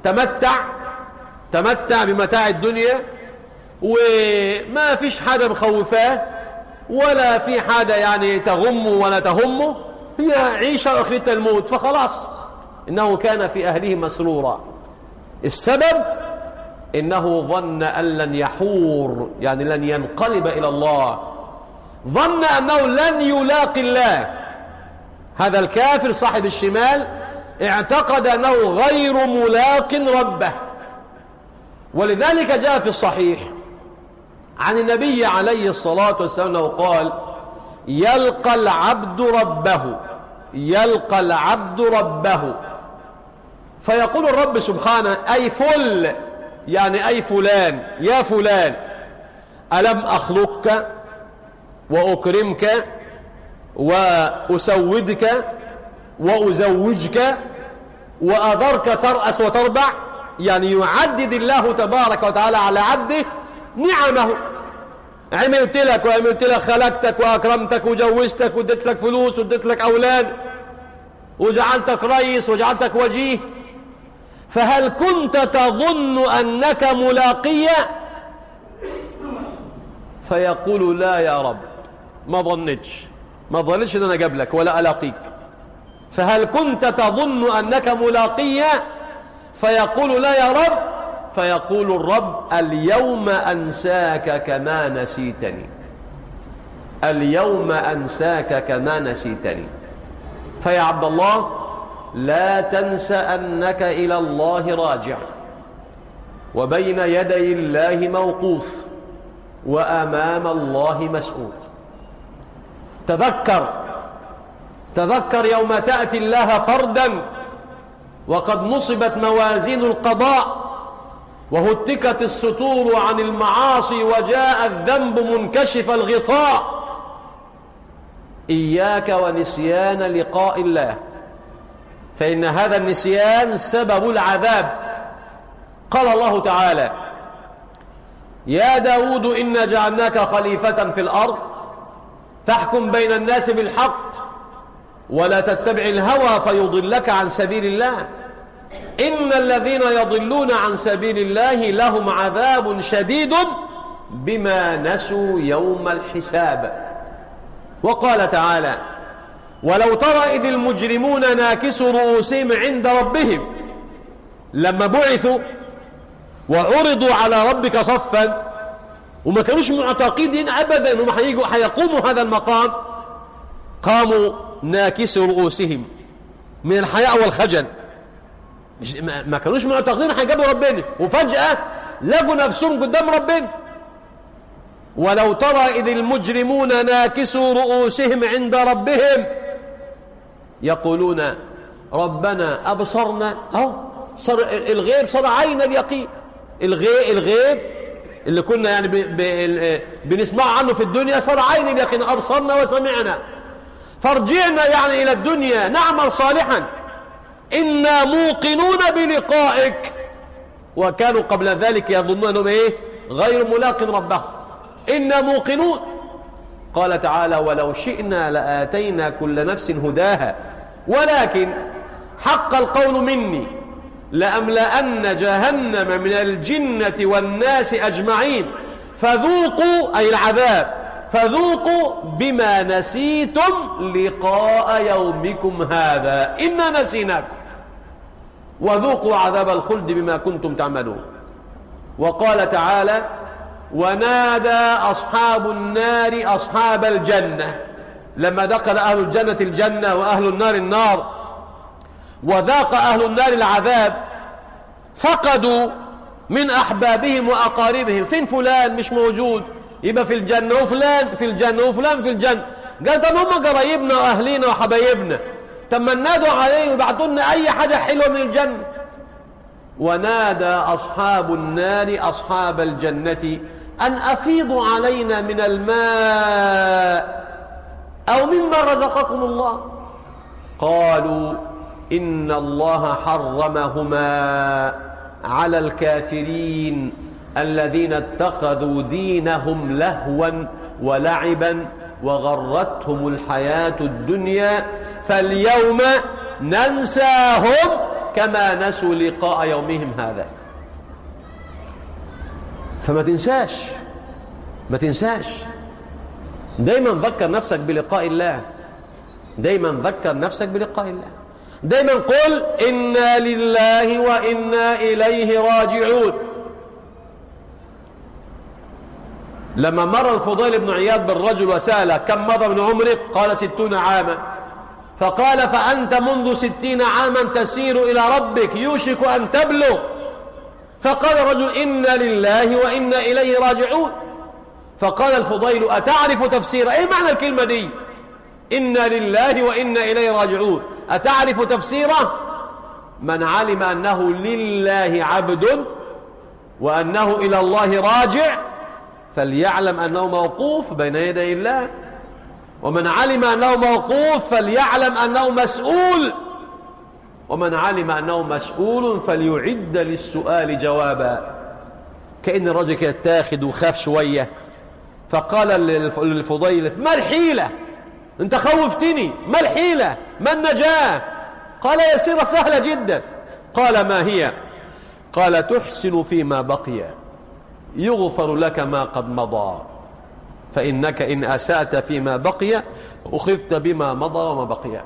تمتع بمتاع الدنيا وما فيش حاجة مخوفاه ولا في حاجة يعني تغمه ولا تهمه، هي عيشة وآخرتها الموت، فخلاص إنه كان في أهله مسرورا. السبب إنه ظن أن لن يحور، يعني لن ينقلب إلى الله، ظن أنه لن يلاقي الله. هذا الكافر صاحب الشمال اعتقد أنه غير ملاق ربه. ولذلك جاء في الصحيح عن النبي عليه الصلاة والسلام أنه قال: يلقى العبد ربه، يلقى العبد ربه، فيقول الرب سبحانه: أي فل، يعني أي فلان، يا فلان، ألم أخلقك وأكرمك وأسودك وأزوجك وأذرك ترأس وتربع؟ يعني يعدد الله تبارك وتعالى على عبده نعمه. عملت لك وعملت لك، خلقتك وأكرمتك وجوزتك واديت لك فلوس واديت لك أولاد وجعلتك رئيس وجعلتك وجيه، فهل كنت تظن أنك ملاقيا؟ فيقول: لا يا رب، ما ظنتش أن أنا قبلك ولا ألاقيك. فهل كنت تظن أنك ملاقيا؟ فيقول: لا يا رب. فيقول الرب: اليوم أنساك كما نسيتني، اليوم أنساك كما نسيتني. فيا عبد الله، لا تنس أنك إلى الله راجع، وبين يدي الله موقوف، وأمام الله مسؤول. تذكر يوم تأتي الله فردا وقد نصبت موازين القضاء وهتكت الستور عن المعاصي وجاء الذنب منكشف الغطاء. إياك ونسيان لقاء الله، فإن هذا النسيان سبب العذاب. قال الله تعالى: يا داود إنا جعلناك خليفة في الأرض فاحكم بين الناس بالحق ولا تتبع الهوى فيضلك عن سبيل الله، إن الذين يضلون عن سبيل الله لهم عذاب شديد بما نسوا يوم الحساب. وقال تعالى: ولو ترى إذ المجرمون ناكسوا رؤوسهم عند ربهم لما بعثوا وعرضوا على ربك صفا وما كانوش معتقدين أبدا هم هيقوموا هذا المقام، قاموا ناكسوا رؤوسهم من الحياء والخجل. ما كانوش معتقدين هيقابلوا ربنا، وفجأة لقوا نفسهم قدام ربنا. ولو ترى إذ المجرمون ناكسوا رؤوسهم عند ربهم يقولون ربنا أبصرنا. صار الغيب صار عين اليقين. الغيب اللي كنا يعني بنسمع عنه في الدنيا صار عين اليقين، أبصرنا وسمعنا، فارجعنا يعني إلى الدنيا نعمل صالحا إنا موقنون بلقائك. وكانوا قبل ذلك يظنون أنهم غير ملاق ربهم. إنا موقنون. قال تعالى ولو شئنا لآتينا كل نفس هداها ولكن حق القول مني لأملأن جهنم من الجنة والناس أجمعين فذوقوا أي العذاب فذوقوا بما نسيتم لقاء يومكم هذا إنا نسيناكم وذوقوا عذاب الخلد بما كنتم تعملون. وقال تعالى ونادى أصحاب النار أصحاب الجنة لما دخل أهل الجنة الجنة وأهل النار النار وذاق أهل النار العذاب فقدوا من أحبابهم وأقاربهم. فين فلان؟ مش موجود. يبقى في الجنة وفلان في الجنة وفلان في الجنة. قال طب هم قرايبنا وأهلينا وحبايبنا، طب ما نادوا عليه ويبعتوا لنا أي حاجة حلوة من الجنة. ونادى أصحاب النار أصحاب الجنة أن أفيضوا علينا من الماء أو مما رزقكم الله. قالوا إن الله حرمهما على الكافرين الذين اتخذوا دينهم لهوا ولعبا وغرتهم الحياة الدنيا فاليوم ننساهم كما نسوا لقاء يومهم هذا. فما تنساش، ما تنساش، دايما ذكر نفسك بلقاء الله، دايما ذكر نفسك بلقاء الله، دايما قل إنا لله وإنا إليه راجعون. لما مر الفضيل بن عياض بالرجل وسأله كم مضى من عمرك؟ قال 60 عاما. فقال فأنت منذ 60 عاما تسير إلى ربك يوشك أن تبلغ. فقال الرجل إنا لله وإنا إليه راجعون. فقال الفضيل أتعرف تفسير أي معنى الكلمة دي؟ إنا لله وإنا إليه راجعون أتعرف تفسيره؟ من علم أنه لله عبد وأنه إلى الله راجع فليعلم أنه موقوف بين يدي الله، ومن علم أنه موقوف فليعلم أنه مسؤول، ومن علم أنه مسؤول فليعد للسؤال جوابا. كأن الرجل كده تاخد وخاف شوية فقال للفضيل ما الحيلة؟ انت خوفتني، ما الحيلة؟ ما النجاة؟ قال يسيرة سهلة جدا. قال ما هي؟ قال تحسن فيما بقي يغفر لك ما قد مضى، فإنك إن أسأت فيما بقي أخذت بما مضى وما بقي.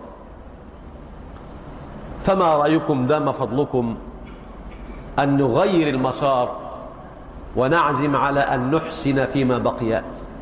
فما رأيكم دام فضلكم أن نغير المسار ونعزم على أن نحسن فيما بقي؟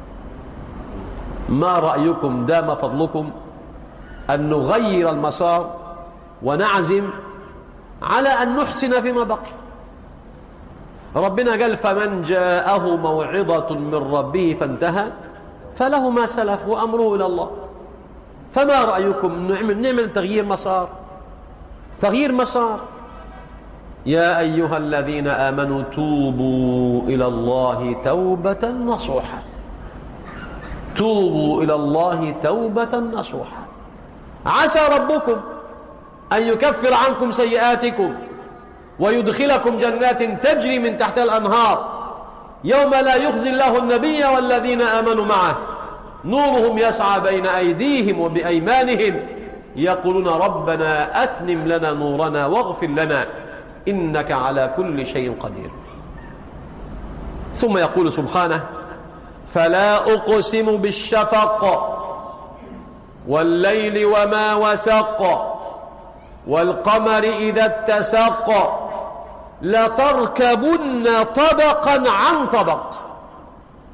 ما رأيكم دام فضلكم أن نغير المسار ونعزم على أن نحسن فيما بقي؟ ربنا قال فمن جاءه موعظة من ربه فانتهى فله ما سلف وأمره إلى الله. فما رأيكم نعمل تغيير مسار؟ تغيير مسار. يا أيها الذين آمنوا توبوا إلى الله توبة نصوحا. توبوا إلى الله توبة نصوحا عسى ربكم أن يكفر عنكم سيئاتكم ويدخلكم جنات تجري من تحت الأنهار يوم لا يخزي الله النبي والذين آمنوا معه نورهم يسعى بين أيديهم وبأيمانهم يقولون ربنا أتمم لنا نورنا واغفر لنا إنك على كل شيء قدير. ثم يقول سبحانه فلا أقسم بالشفق والليل وما وسق والقمر إذا اتسق لتركبن طبقا عن طبق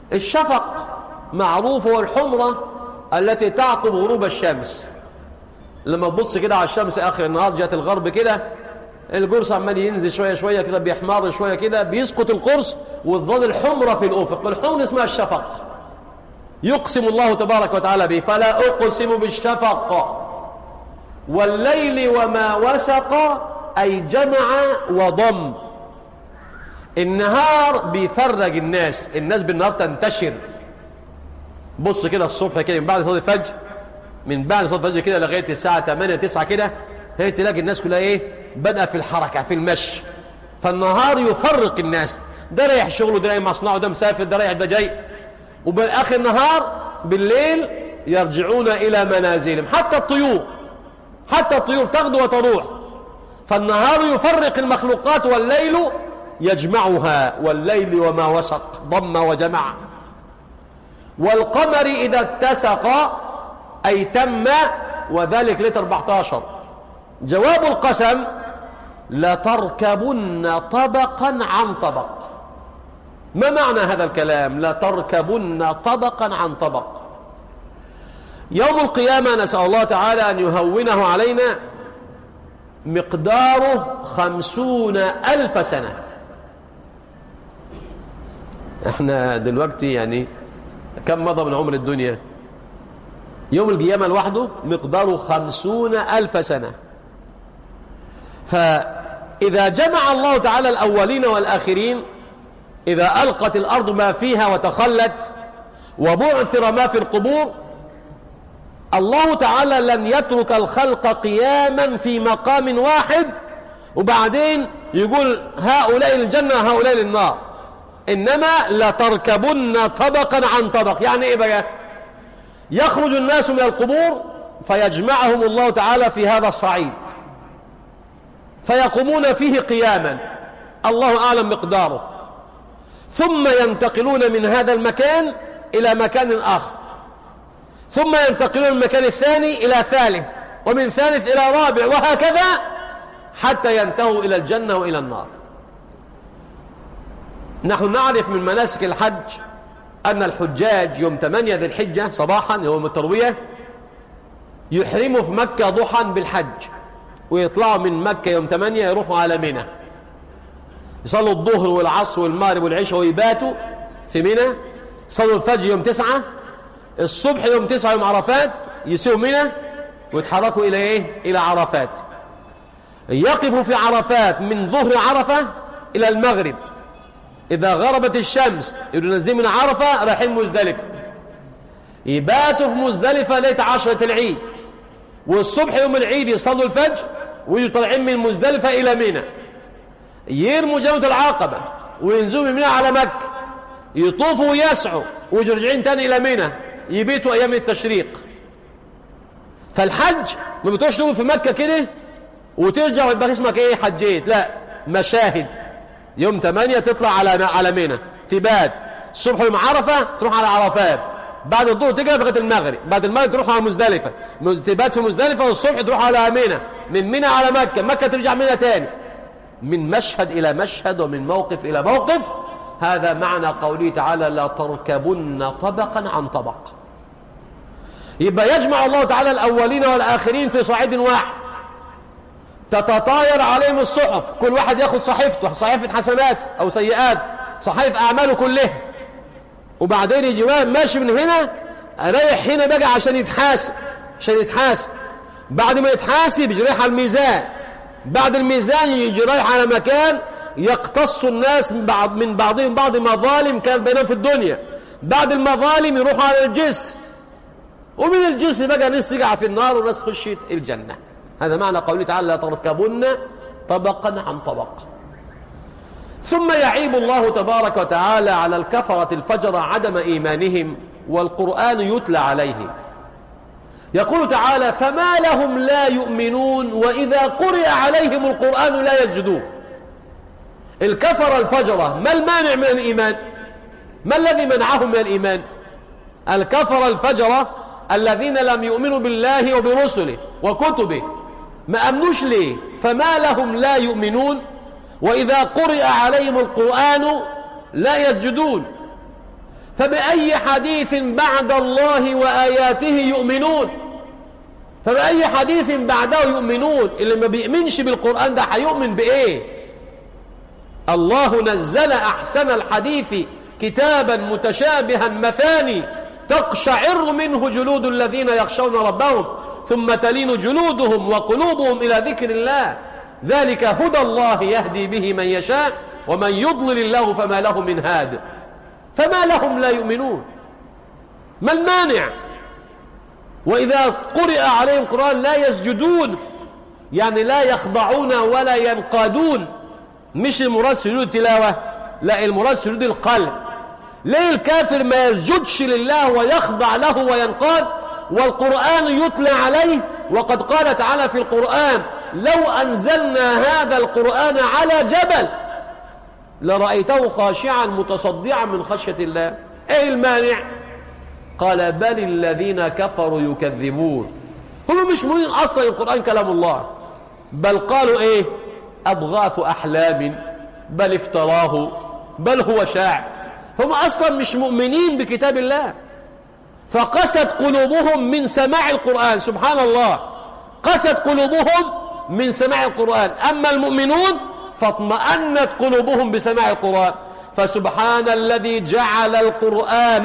الشفق معروف هو الحمرة التي تعقب غروب الشمس. لما تبص كده على الشمس آخر النهار جهة الغرب كده، القرص عمال ينزل شوية شوية كده، بيحمر شوية كده، بيسقط القرص وتظل الحمرة في الأفق. الحمرة اسمها الشفق، يقسم الله تبارك وتعالى به: فلا أقسم بالشفق والليل وما وسق، أي جمع وضم. النهار بيفرج الناس بالنهار تنتشر. بص كده الصبح كده من بعد صلاة الفجر، كده لغاية الساعة 8 9 كده، هي تلاقي الناس كلها ايه؟ بدأ في الحركة، في المشي. فالنهار يفرق الناس، ده رايح شغله، ده رايح مصنعه، ده مسافر، ده رايح، ده جاي. وبآخر النهار بالليل يرجعون إلى منازلهم. حتى الطيور تغدو وتروح. فالنهار يفرق المخلوقات والليل يجمعها، والليل وما وسق ضم وجمع. والقمر إذا اتسق أي تم، وذلك ليلة 14. جواب القسم: لتركبن طبقا عن طبق. ما معنى هذا الكلام؟ لتركبن طبقا عن طبق. يوم القيامة نسأل الله تعالى أن يهونه علينا، مقداره 50,000 سنة. احنا دلوقتي يعني كم مضى من عمر الدنيا؟ يوم القيامة لوحده مقداره 50,000 سنة. فإذا جمع الله تعالى الأولين والآخرين، إذا ألقت الأرض ما فيها وتخلت وبعثر ما في القبور، الله تعالى لن يترك الخلق قياما في مقام واحد وبعدين يقول هؤلاء الجنة هؤلاء للنار، إنما لتركبن طبقا عن طبق. يعني إيه بقى؟ يخرج الناس من القبور فيجمعهم الله تعالى في هذا الصعيد، فيقومون فيه قياما الله أعلم مقداره، ثم ينتقلون من هذا المكان إلى مكان آخر، ثم ينتقلون من المكان الثاني إلى ثالث، ومن ثالث إلى رابع، وهكذا حتى ينتهوا إلى الجنة وإلى النار. نحن نعرف من مناسك الحج أن الحجاج يوم 8 ذي الحجة صباحا يوم التروية يحرموا في مكة ضحى بالحج، ويطلعوا من مكة يوم 8 يروحوا على منى، يصلوا الظهر والعصر والمغرب والعشاء ويباتوا في منى، يصلوا الفجر يوم 9، الصبح يوم 9 يوم عرفات يسيروا منى ويتحركوا إلى إيه؟ إلى عرفات. يقفوا في عرفات من ظهر عرفة إلى المغرب، إذا غربت الشمس ينزلوا من عرفة رايحين مزدلفة، يباتوا في مزدلفة ليلة عشرة العيد، والصبح يوم العيد يصلوا الفجر ويجوا طالعين من مزدلفة إلى منى، يرموا جمرة العقبة وينزلوا من منى على مكة، يطوفوا ويسعوا ويجوا راجعين تاني إلى منى، يبيتوا أيام التشريق. فالحج ما بتروحش تقول في مكة كده وترجع ويبقى اسمك إيه حجيت، لا، مشاهد. يوم 8 تطلع على منى تبات، الصبح يوم عرفة تروح على عرفات، بعد الظهر تجي لغايه المغرب، بعد المغرب تروح على مزدلفة، تبات في مزدلفة، والصبح تروح على منى، من منى على مكة، مكة ترجع منى تاني، من مشهد إلى مشهد ومن موقف إلى موقف. هذا معنى قوله تعالى لا تركبن طبقا عن طبق. يبقى يجمع الله تعالى الأولين والآخرين في صعيد واحد، تتطاير عليهم الصحف، كل واحد ياخد صحيفته، صحيفة حسنات أو سيئات، صحيفة أعماله كلها، وبعدين يجي ماشي من هنا رايح هنا بقى عشان يتحاسب، بعد ما يتحاسب يجي رايح على الميزان، بعد الميزان يجي رايح على مكان يقتص الناس من بعضهم بعض مظالم كان بينهم في الدنيا، بعد المظالم يروحوا على الجسر، ومن الجسر بقى ناس تقع في النار وناس تخش الجنة. هذا معنى قوله تعالى لا تركبن طبقا عن طبق. ثم يعيب الله تبارك وتعالى على الكفرة الفجر عدم إيمانهم والقرآن يتلى عليهم. يقول تعالى فما لهم لا يؤمنون وإذا قرئ عليهم القرآن لا يسجدون. الكفر الفجرة ما المانع من الإيمان؟ ما الذي منعهم من الإيمان؟ الكفر الفجرة الذين لم يؤمنوا بالله وبرسله وكتبه، ما أمنوش ليه؟ فما لهم لا يؤمنون وإذا قرئ عليهم القرآن لا يسجدون. فبأي حديث بعد الله وآياته يؤمنون؟ فبأي حديث بعده يؤمنون؟ اللي ما بيؤمنش بالقرآن ده هيؤمن بإيه؟ الله نزل أحسن الحديث كتابا متشابها مثاني تقشعر منه جلود الذين يخشون ربهم ثم تلين جلودهم وقلوبهم إلى ذكر الله ذلك هدى الله يهدي به من يشاء ومن يضلل الله فما له من هاد. فما لهم لا يؤمنون؟ ما المانع؟ وإذا قرئ عليهم القرآن لا يسجدون، يعني لا يخضعون ولا ينقادون. مش المراد سجود التلاوة، لا، المراد سجود القلب. ليه الكافر ما يسجدش لله ويخضع له وينقاد والقرآن يتلى عليه؟ وقد قال تعالى في القرآن لو أنزلنا هذا القرآن على جبل لرأيته خاشعا متصدعا من خشية الله. ايه المانع؟ قال بل الذين كفروا يكذبون. هم مش مؤمنين اصلا القرآن كلام الله، بل قالوا ايه؟ أضغاث أحلام، بل افتراه، بل هو شاعر. هم اصلا مش مؤمنين بكتاب الله، فقست قلوبهم من سماع القرآن. سبحان الله، قست قلوبهم من سماع القرآن. أما المؤمنون فاطمأنت قلوبهم بسماع القرآن. فسبحان الذي جعل القرآن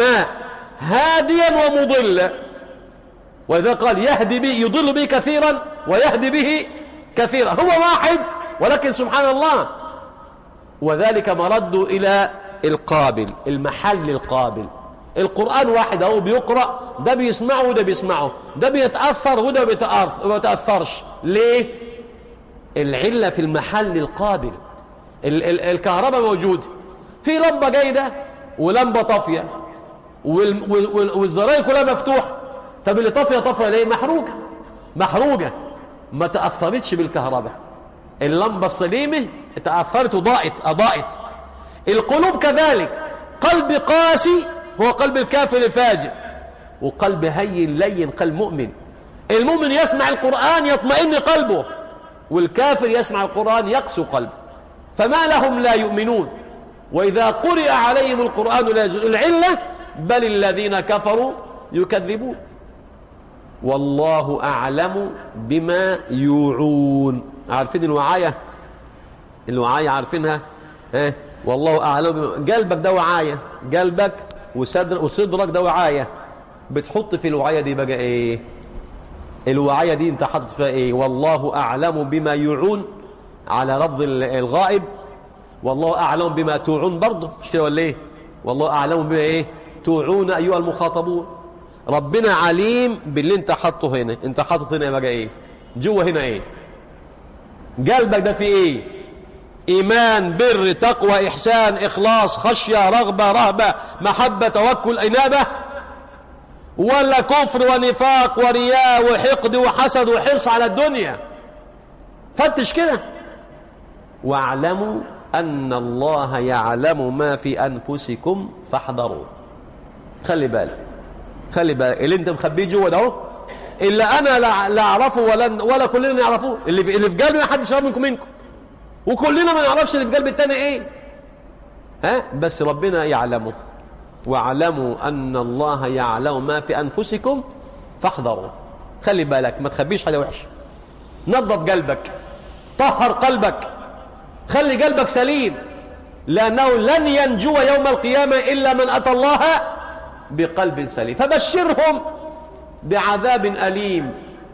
هاديا ومضلا. وإذا قال يهدي به يضل به كثيرا ويهدي به كثيرا، هو واحد ولكن سبحان الله. وذلك مرد إلى القابل، المحل القابل. القرآن واحد اهو بيقرأ، ده بيسمعه وده بيسمعه، ده بيتأثر وده بيتأثرش. ليه؟ العلة في المحل القابل. الكهرباء موجود، في لمبة جيدة ولمبة طافية والزراير كلها مفتوحة. طب اللي طافية ليه؟ محروقة ما تأثرتش بالكهرباء. اللمبة السليمة تأثرت وضاءت. القلوب كذلك، قلب قاسي هو قلب الكافر الفاجر، وقلب هين لين قلب مؤمن. المؤمن يسمع القرآن يطمئن قلبه، والكافر يسمع القرآن يقسو قلبه. فما لهم لا يؤمنون؟ وإذا قرئ عليهم القرآن لا يسجدون. العلة بل الذين كفروا يكذبون. والله أعلم بما يوعون. عارفين الوعاية عارفينها؟ والله أعلم. قلبك ده وعاية، قلبك وصدرك ده وعاية. بتحط في الوعاية دي بقى ايه؟ الوعاية دي انت حاطط فيها ايه؟ والله أعلم بما يوعون على لفظ الغائب. والله أعلم بما توعون برضه، مش كده ولا ايه؟ والله أعلم بما ايه توعون أيها المخاطبون. ربنا عليم باللي انت حاطه هنا. انت حاطط هنا بقى ايه؟ جوه هنا ايه؟ قلبك ده فيه ايه؟ إيمان، بر، تقوى، إحسان، إخلاص، خشية، رغبة، رهبة، محبة، توكل، إنابة، ولا كفر ونفاق ورياء وحقد وحسد وحرص على الدنيا؟ فتش كده. واعلموا أن الله يعلم ما في أنفسكم فاحذروا. خلي بالك اللي انت مخبيه جوه ده إلا أنا لا أعرفه ولا كلنا نعرفوه. اللي في قلبي ما حدش يعرف منكم، وكلنا ما نعرفش اللي في قلب التاني ايه. بس ربنا يعلمه. واعلموا أن الله يعلم ما في أنفسكم فاحذروا. خلي بالك ما تخبيش حاجة وحش. نظف قلبك، طهر قلبك، خلي قلبك سليم، لأنه لن ينجو يوم القيامة إلا من أتى الله بقلب سليم. فبشرهم بعذاب أليم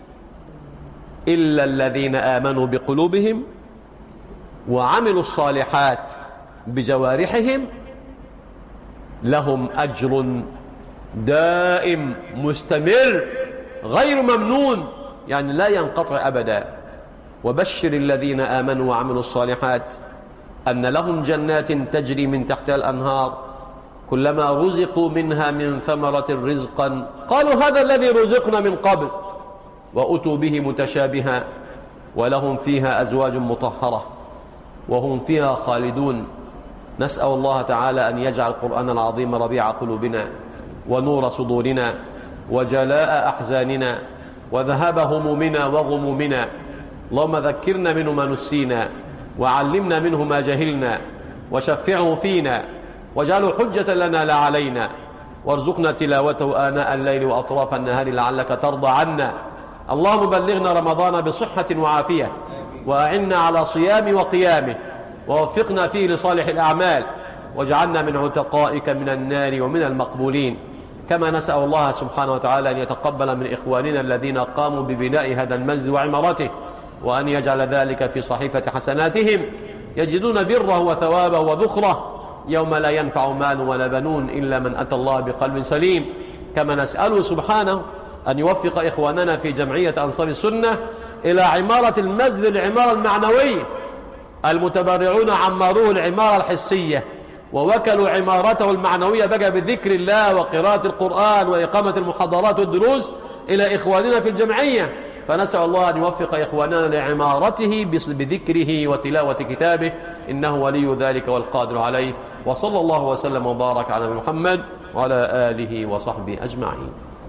إلا الذين آمنوا بقلوبهم وعملوا الصالحات بجوارحهم لهم أجر دائم مستمر غير ممنون، يعني لا ينقطع أبدا. وبشر الذين آمنوا وعملوا الصالحات أن لهم جنات تجري من تحتها الأنهار كلما رزقوا منها من ثمرة رزقا قالوا هذا الذي رزقنا من قبل وأتوا به متشابها ولهم فيها أزواج مطهرة وهم فيها خالدون. نسأل الله تعالى أن يجعل القرآن العظيم ربيع قلوبنا ونور صدورنا وجلاء أحزاننا وذهاب همومنا وغمومنا. اللهم ذكرنا منه ما نسينا وعلمنا منه ما جهلنا وشفعه فينا واجعله حجة لنا لا علينا وارزقنا تلاوته آناء الليل وأطراف النهار لعلك ترضى عنا. اللهم بلغنا رمضان بصحة وعافية، وأعنا على صيام وقيامه، ووفقنا فيه لصالح الأعمال، واجعلنا من عتقائك من النار ومن المقبولين. كما نسأل الله سبحانه وتعالى أن يتقبل من إخواننا الذين قاموا ببناء هذا المسجد وعمارته، وأن يجعل ذلك في صحيفة حسناتهم، يجدون بره وثوابه وذخره يوم لا ينفع مال ولا بنون إلا من أتى الله بقلب سليم. كما نسأله سبحانه أن يوفق إخواننا في جمعية أنصار السنة إلى عمارة المسجد العمارة المعنوية. المتبرعون عمروه العمارة الحسية، ووكلوا عمارته المعنوية بقى بذكر الله وقراءة القرآن وإقامة المحاضرات والدروس إلى إخواننا في الجمعية. فنسأل الله أن يوفق إخواننا لعمارته بذكره وتلاوة كتابه، إنه ولي ذلك والقادر عليه. وصلى الله وسلم وبارك على محمد وعلى آله وصحبه أجمعين.